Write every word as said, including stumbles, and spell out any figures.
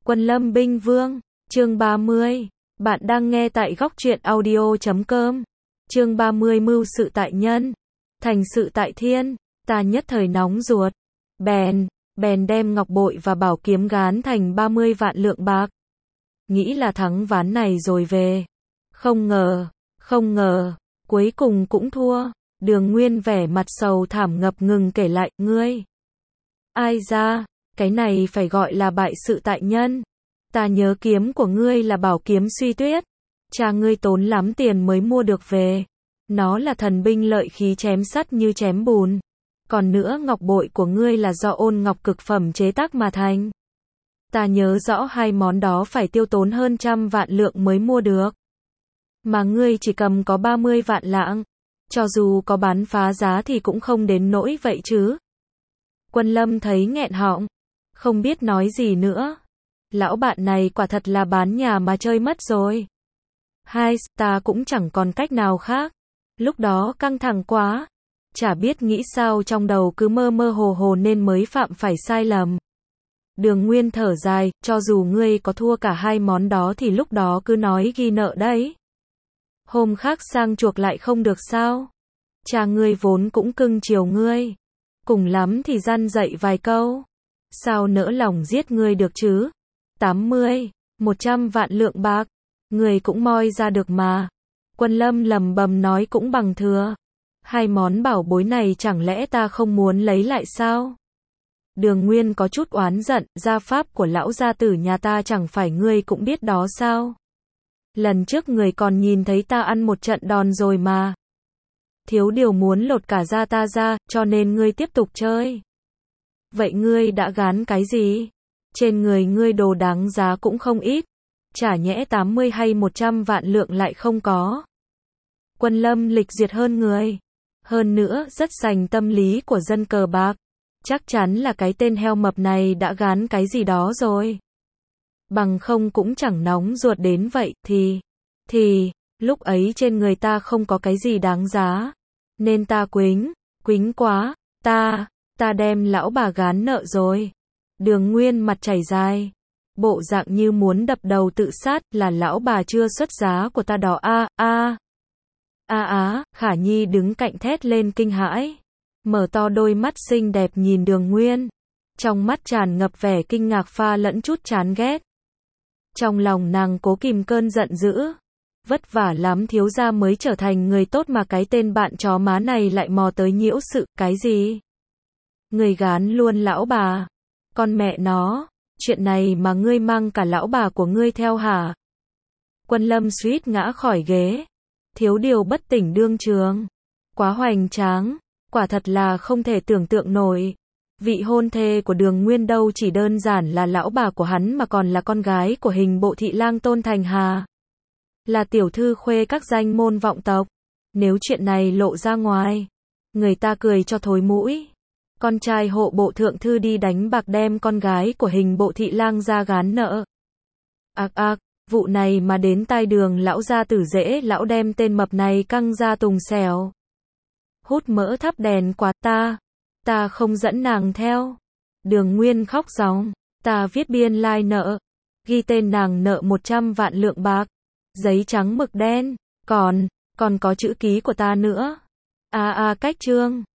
Quân Lâm Binh Vương, chương ba mươi. Bạn đang nghe tại góc truyện audio chấm com. Chương ba mươi mưu sự tại nhân, thành sự tại thiên. Ta nhất thời nóng ruột. Bèn, bèn đem ngọc bội và bảo kiếm gán thành ba mươi vạn lượng bạc. Nghĩ là thắng ván này rồi về. Không ngờ, không ngờ, cuối cùng cũng thua. Đường Nguyên vẻ mặt sầu thảm ngập ngừng kể lại, ngươi. Ai ra, cái này phải gọi là bại sự tại nhân. Ta nhớ kiếm của ngươi là bảo kiếm Suy Tuyết. Cha ngươi tốn lắm tiền mới mua được về. Nó là thần binh lợi khí chém sắt như chém bùn. Còn nữa ngọc bội của ngươi là do ôn ngọc cực phẩm chế tác mà thành. Ta nhớ rõ hai món đó phải tiêu tốn hơn trăm vạn lượng mới mua được. Mà ngươi chỉ cầm có ba mươi vạn lạng. Cho dù có bán phá giá thì cũng không đến nỗi vậy chứ. Quân Lâm thấy nghẹn họng, không biết nói gì nữa. Lão bạn này quả thật là bán nhà mà chơi mất rồi. Hai, ta cũng chẳng còn cách nào khác. Lúc đó căng thẳng quá. Chả biết nghĩ sao trong đầu cứ mơ mơ hồ hồ nên mới phạm phải sai lầm. Đường Nguyên thở dài, cho dù ngươi có thua cả hai món đó thì lúc đó cứ nói ghi nợ đấy. Hôm khác sang chuộc lại không được sao? Cha ngươi vốn cũng cưng chiều ngươi. Cùng lắm thì răn dạy vài câu. Sao nỡ lòng giết ngươi được chứ? tám mươi, một trăm vạn lượng bạc. Ngươi cũng moi ra được mà. Quân Lâm lầm bầm nói cũng bằng thừa. Hai món bảo bối này chẳng lẽ ta không muốn lấy lại sao? Đường Nguyên có chút oán giận, gia pháp của lão gia tử nhà ta chẳng phải ngươi cũng biết đó sao? Lần trước người còn nhìn thấy ta ăn một trận đòn rồi mà. Thiếu điều muốn lột cả da ta ra, cho nên ngươi tiếp tục chơi. Vậy ngươi đã gán cái gì? Trên người ngươi đồ đáng giá cũng không ít. Chả nhẽ tám mươi hay một trăm vạn lượng lại không có. Quân Lâm lịch duyệt hơn người. Hơn nữa, rất sành tâm lý của dân cờ bạc. Chắc chắn là cái tên heo mập này đã gán cái gì đó rồi. Bằng không cũng chẳng nóng ruột đến vậy, thì, thì, lúc ấy trên người ta không có cái gì đáng giá. Nên ta quính, quính quá, ta, ta đem lão bà gán nợ rồi. Đường Nguyên mặt chảy dài. Bộ dạng như muốn đập đầu tự sát, là lão bà chưa xuất giá của ta đó a a a á, Khả Nhi đứng cạnh thét lên kinh hãi. Mở to đôi mắt xinh đẹp nhìn Đường Nguyên. Trong mắt tràn ngập vẻ kinh ngạc pha lẫn chút chán ghét. Trong lòng nàng cố kìm cơn giận dữ. Vất vả lắm thiếu gia mới trở thành người tốt mà cái tên bạn chó má này lại mò tới nhiễu sự, cái gì? Người gán luôn lão bà. Con mẹ nó, chuyện này mà ngươi mang cả lão bà của ngươi theo hả? Quân Lâm suýt ngã khỏi ghế. Thiếu điều bất tỉnh đương trường. Quá hoành tráng, quả thật là không thể tưởng tượng nổi. Vị hôn thê của Đường Nguyên đâu chỉ đơn giản là lão bà của hắn mà còn là con gái của hình bộ thị lang Tôn Thành Hà. Là tiểu thư khuê các danh môn vọng tộc. Nếu chuyện này lộ ra ngoài, người ta cười cho thối mũi. Con trai hộ bộ thượng thư đi đánh bạc đem con gái của hình bộ thị lang ra gán nợ. Ác ác, vụ này mà đến tai Đường lão gia tử dễ lão đem tên mập này căng ra tùng xèo. Hút mỡ thắp đèn quá ta. Ta không dẫn nàng theo. Đường Nguyên khóc ròng. Ta viết biên lai nợ. Ghi tên nàng nợ một trăm vạn lượng bạc. Giấy trắng mực đen. Còn, còn có chữ ký của ta nữa. A a cách chương.